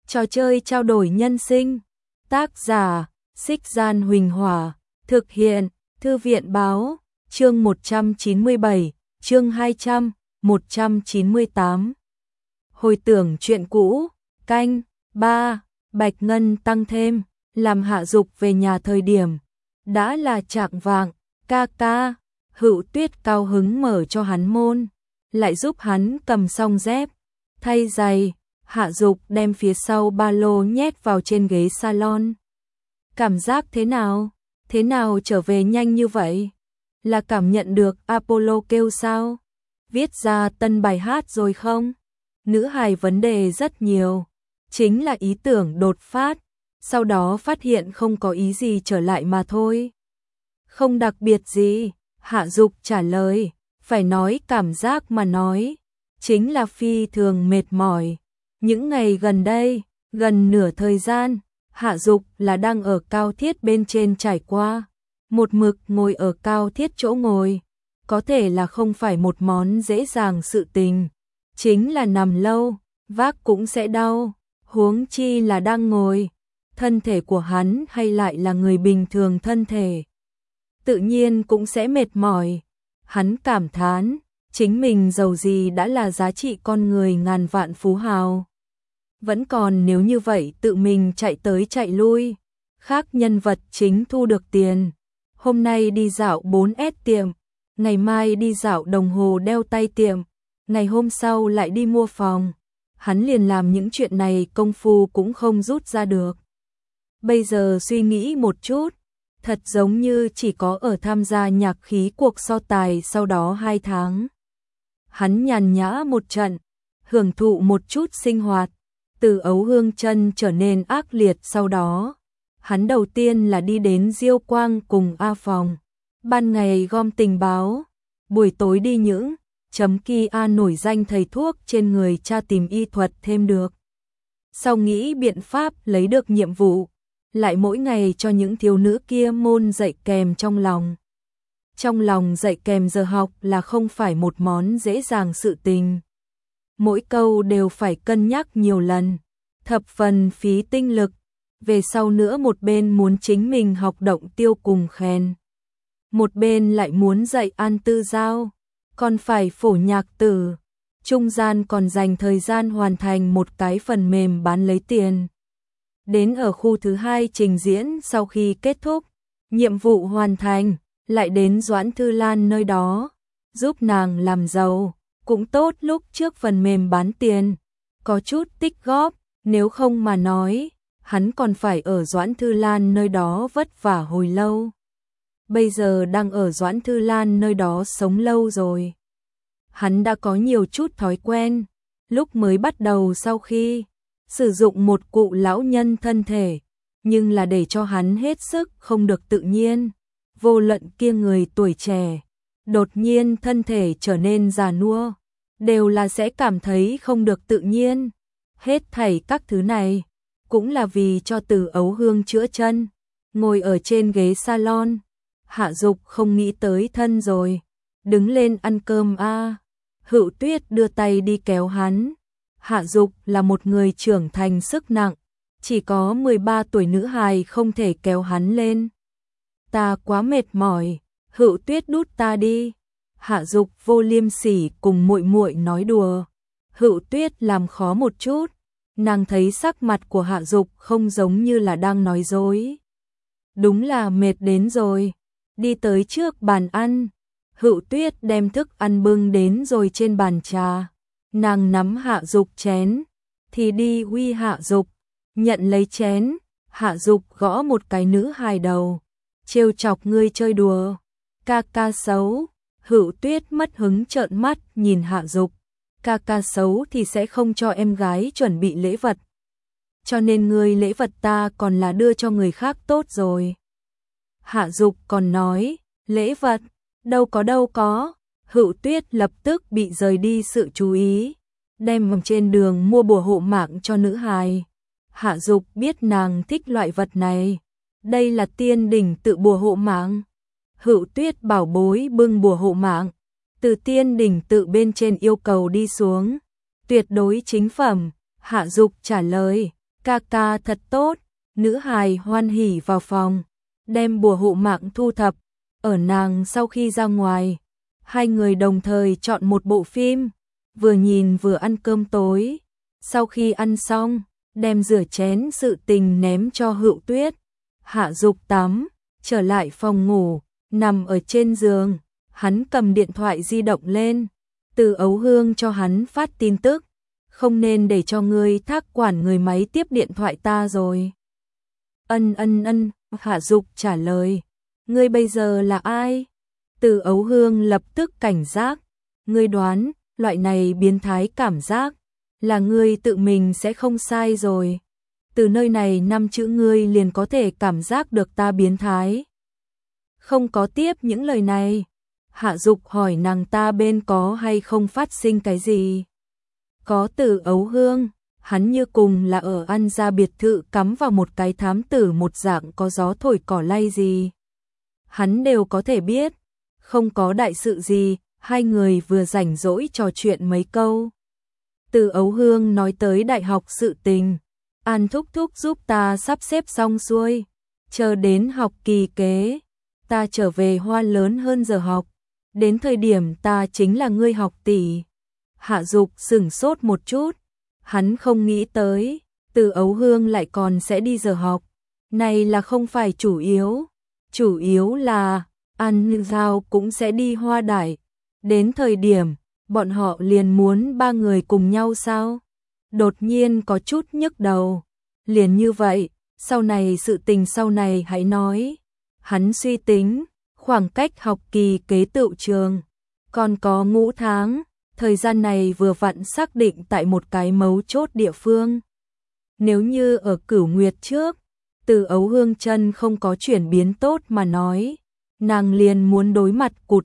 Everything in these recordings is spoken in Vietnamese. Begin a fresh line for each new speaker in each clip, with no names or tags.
Trò chơi trao đổi nhân sinh. Tác giả: Xích Gian Huỳnh Hỏa. Thực hiện: Thư viện Báo. Chương 197, chương 200, 198. Hồi tưởng chuyện cũ. Canh 3. Bạch Ngân tăng thêm. Làm Hạ Dục về nhà thời điểm đã là chạng vạng. Ca. Hữu Tuyết cao hứng mở cho hắn môn, lại giúp hắn cầm xong dép, thay giày. Hạ Dục đem phía sau ba lô nhét vào trên ghế salon. Cảm giác thế nào? Thế nào trở về nhanh như vậy? Là cảm nhận được Apollo kêu sao? Viết ra tân bài hát rồi không? Nữ hài vấn đề rất nhiều, chính là ý tưởng đột phát, sau đó phát hiện không có ý gì trở lại mà thôi. Không đặc biệt gì, Hạ Dục trả lời, phải nói cảm giác mà nói, chính là phi thường mệt mỏi. Những ngày gần đây, gần nửa thời gian, Hạ Dục là đang ở cao thiết bên trên trải qua, một mực ngồi ở cao thiết chỗ ngồi, có thể là không phải một món dễ dàng sự tình, chính là nằm lâu, vác cũng sẽ đau, huống chi là đang ngồi. Thân thể của hắn hay lại là người bình thường thân thể, tự nhiên cũng sẽ mệt mỏi. Hắn cảm thán, chính mình giàu gì đã là giá trị con người ngàn vạn phú hào. Vẫn còn nếu như vậy tự mình chạy tới chạy lui, khác nhân vật chính thu được tiền. Hôm nay đi dạo 4S tiệm, ngày mai đi dạo đồng hồ đeo tay tiệm, ngày hôm sau lại đi mua phòng. Hắn liền làm những chuyện này công phu cũng không rút ra được. Bây giờ suy nghĩ một chút, thật giống như chỉ có ở tham gia nhạc khí cuộc so tài sau đó 2 tháng. Hắn nhàn nhã một trận, hưởng thụ một chút sinh hoạt, từ Ấu Hương Chân trở nên ác liệt sau đó. Hắn đầu tiên là đi đến Diêu Quang cùng A Phòng, ban ngày gom tình báo, buổi tối đi những Kia nổi danh thầy thuốc trên người tra tìm y thuật thêm được. Sau nghĩ biện pháp lấy được nhiệm vụ, lại mỗi ngày cho những thiếu nữ kia môn dạy kèm trong lòng. Trong lòng dạy kèm giờ học là không phải một món dễ dàng sự tình. Mỗi câu đều phải cân nhắc nhiều lần, thập phần phí tinh lực. Về sau nữa một bên muốn chính mình học động tiêu cùng khen, một bên lại muốn dạy An Tư Giao, còn phải phổ nhạc tử, trung gian còn dành thời gian hoàn thành một cái phần mềm bán lấy tiền. Đến ở khu thứ 2 trình diễn sau khi kết thúc, nhiệm vụ hoàn thành, lại đến Doãn Thư Lan nơi đó, giúp nàng làm giàu, cũng tốt lúc trước phần mềm bán tiền, có chút tích góp, nếu không mà nói, hắn còn phải ở Doãn Thư Lan nơi đó vất vả hồi lâu. Bây giờ đang ở Doãn Thư Lan nơi đó sống lâu rồi. Hắn đã có nhiều chút thói quen, lúc mới bắt đầu sau khi sử dụng một cụ lão nhân thân thể, nhưng là để cho hắn hết sức không được tự nhiên. Vô luận kia người tuổi trẻ, đột nhiên thân thể trở nên già nua, đều là sẽ cảm thấy không được tự nhiên. Hết thảy các thứ này, cũng là vì cho Từ Ấu Hương chữa chân, ngồi ở trên ghế salon. Hạ Dục không nghĩ tới thân rồi, đứng lên ăn cơm a. Hữu Tuyết đưa tay đi kéo hắn. Hạ Dục là một người trưởng thành sức nặng, chỉ có 13 tuổi nữ hài không thể kéo hắn lên. Ta quá mệt mỏi, Hữu Tuyết đút ta đi. Hạ Dục vô liêm sỉ cùng muội muội nói đùa. Hữu Tuyết làm khó một chút, nàng thấy sắc mặt của Hạ Dục không giống như là đang nói dối. Đúng là mệt đến rồi. Đi tới trước bàn ăn, Hữu Tuyết đem thức ăn bưng đến rồi trên bàn trà. Nàng nắm Hạ Dục chén, thì đi uy Hạ Dục, nhận lấy chén. Hạ Dục gõ một cái nữ hài đầu, trêu chọc ngươi chơi đùa, ca xấu. Hữu Tuyết mất hứng trợn mắt nhìn Hạ Dục, ca xấu thì sẽ không cho em gái chuẩn bị lễ vật, cho nên ngươi lễ vật ta còn là đưa cho người khác tốt rồi. Hạ Dục còn nói, lễ vật, đâu có. Hữu Tuyết lập tức bị rời đi sự chú ý, đem trên đường mua bùa hộ mạng cho nữ hài. Hạ Dục biết nàng thích loại vật này, đây là tiên đỉnh tự bùa hộ mạng. Hữu Tuyết bảo bối bưng bùa hộ mạng, từ tiên đỉnh tự bên trên yêu cầu đi xuống, tuyệt đối chính phẩm. Hạ Dục trả lời, ca ca thật tốt. Nữ hài hoan hỉ vào phòng, đem bùa hộ mạng thu thập. Ở nàng sau khi ra ngoài, hai người đồng thời chọn một bộ phim, vừa nhìn vừa ăn cơm tối. Sau khi ăn xong, đem rửa chén sự tình ném cho Hựu Tuyết. Hạ Dục tắm, trở lại phòng ngủ, nằm ở trên giường, hắn cầm điện thoại di động lên. Từ Ấu Hương cho hắn phát tin tức, không nên để cho ngươi thác quản người máy tiếp điện thoại ta rồi. Ân, Hạ Dục trả lời, ngươi bây giờ là ai? Từ Ấu Hương lập tức cảnh giác, ngươi đoán, loại này biến thái cảm giác, là ngươi tự mình sẽ không sai rồi. Từ nơi này 5 chữ ngươi liền có thể cảm giác được ta biến thái. Không có tiếp những lời này. Hạ Dục hỏi nàng ta bên có hay không phát sinh cái gì. Có. Từ Ấu Hương, hắn như cùng là ở An gia biệt thự cắm vào một cái thám tử một dạng, có gió thổi cỏ lay gì hắn đều có thể biết. Không có đại sự gì, hai người vừa rảnh rỗi trò chuyện mấy câu. Từ Ấu Hương nói tới đại học sự tình, An thúc thúc giúp ta sắp xếp xong xuôi, chờ đến học kỳ kế, ta trở về Hoa lớn hơn giờ học, đến thời điểm ta chính là ngươi học tỷ. Hạ Dục sửng sốt một chút, hắn không nghĩ tới, Từ Ấu Hương lại còn sẽ đi giờ học, này là không phải chủ yếu là An Giao cũng sẽ đi Hoa Đại, đến thời điểm bọn họ liền muốn 3 người cùng nhau sao? Đột nhiên có chút nhức đầu, liền như vậy, sau này sự tình sau này hãy nói. Hắn suy tính, khoảng cách học kỳ kế tựu trường, còn có 5 tháng, thời gian này vừa vặn xác định tại một cái mấu chốt địa phương. Nếu như ở Cửu Nguyệt trước, Từ Ấu Hương chân không có chuyển biến tốt mà nói, nàng liền muốn đối mặt cụt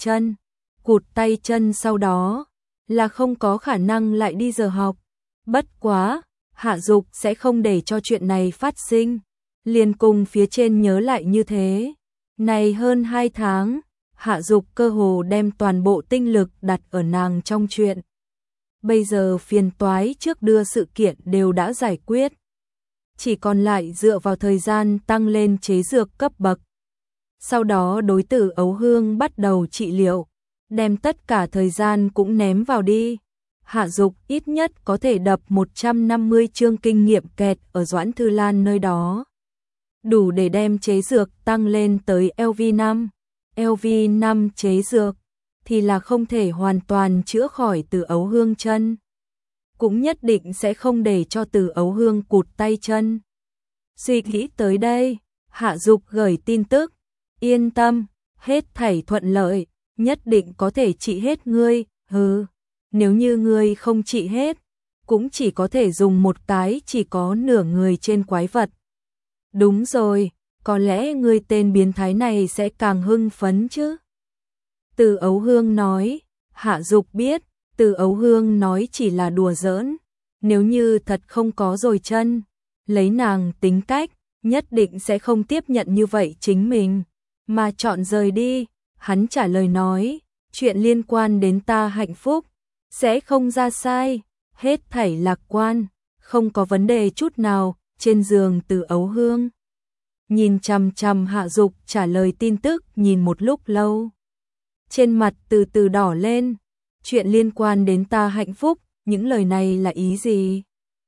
tay chân sau đó, là không có khả năng lại đi giờ học. Bất quá, Hạ Dục sẽ không để cho chuyện này phát sinh, liền cùng phía trên nhớ lại như thế. Này hơn 2 tháng, Hạ Dục cơ hồ đem toàn bộ tinh lực đặt ở nàng trong chuyện. Bây giờ phiền toái trước đưa sự kiện đều đã giải quyết, chỉ còn lại dựa vào thời gian tăng lên chế dược cấp bậc. Sau đó đối Từ Ấu Hương bắt đầu trị liệu, đem tất cả thời gian cũng ném vào đi. Hạ Dục ít nhất có thể đập 150 chương kinh nghiệm kẹt ở Doãn Thư Lan nơi đó, đủ để đem chế dược tăng lên tới LV5. LV5 chế dược thì là không thể hoàn toàn chữa khỏi Từ Ấu Hương chân, cũng nhất định sẽ không để cho Từ Ấu Hương cụt tay chân. Suy nghĩ tới đây, Hạ Dục gửi tin tức, yên tâm, hết thảy thuận lợi, nhất định có thể trị hết ngươi. Nếu như ngươi không trị hết, cũng chỉ có thể dùng một cái chỉ có nửa người trên quái vật. Đúng rồi, có lẽ ngươi tên biến thái này sẽ càng hưng phấn chứ. Từ Ấu Hương nói. Hạ Dục biết, Từ Ấu Hương nói chỉ là đùa giỡn, nếu như thật không có rồi chân, lấy nàng tính cách, nhất định sẽ không tiếp nhận như vậy chính mình, mà chọn rời đi. Hắn trả lời nói, chuyện liên quan đến ta hạnh phúc, sẽ không ra sai, hết thảy lạc quan, không có vấn đề chút nào. Trên giường Từ Ấu Hương nhìn chằm chằm Hạ Dục trả lời tin tức nhìn một lúc lâu, trên mặt từ từ đỏ lên. Chuyện liên quan đến ta hạnh phúc, những lời này là ý gì?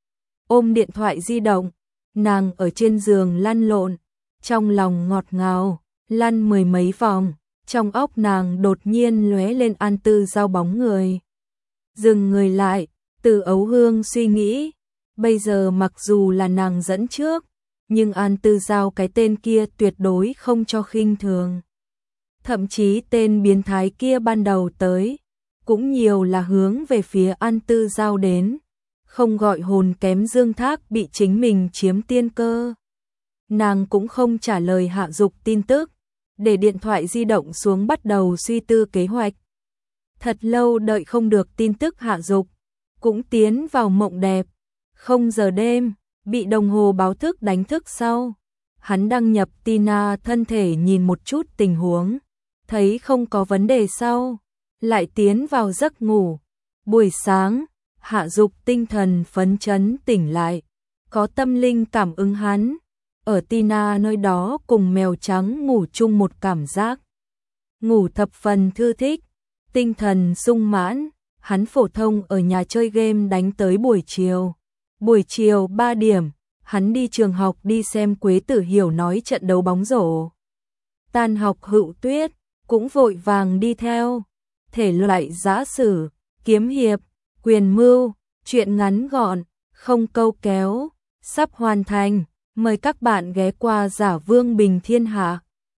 Ôm điện thoại di động, nàng ở trên giường lăn lộn, trong lòng ngọt ngào, lăn 10 mấy vòng, trong óc nàng đột nhiên lóe lên An Tư Giao bóng người. Dừng người lại, Từ Ấu Hương suy nghĩ, bây giờ mặc dù là nàng dẫn trước, nhưng An Tư Giao cái tên kia tuyệt đối không cho khinh thường. Thậm chí tên biến thái kia ban đầu tới, cũng nhiều là hướng về phía An Tư Giao đến, không gọi hồn kém Dương Thác bị chính mình chiếm tiên cơ. Nàng cũng không trả lời Hạ Dục tin tức, để điện thoại di động xuống bắt đầu suy tư kế hoạch. Thật lâu đợi không được tin tức Hạ Dục, cũng tiến vào mộng đẹp. 0 giờ đêm, bị đồng hồ báo thức đánh thức sau. Hắn đăng nhập Tina thân thể nhìn một chút tình huống, thấy không có vấn đề sau, lại tiến vào giấc ngủ. Buổi sáng, Hạ Dục tinh thần phấn chấn tỉnh lại, có tâm linh cảm ứng hắn. Ở Tina nơi đó cùng mèo trắng ngủ chung một cảm giác. Ngủ thập phần thư thích, tinh thần sung mãn, hắn phổ thông ở nhà chơi game đánh tới buổi chiều. Buổi chiều 3 điểm, hắn đi trường học đi xem Quế Tử Hiểu nói trận đấu bóng rổ. Tan học Hữu Tuyết cũng vội vàng đi theo. Thể loại giã sử, kiếm hiệp, quyền mưu, truyện ngắn gọn, không câu kéo, sắp hoàn thành. Mời các bạn ghé qua Giả Vương Bình Thiên Hạ.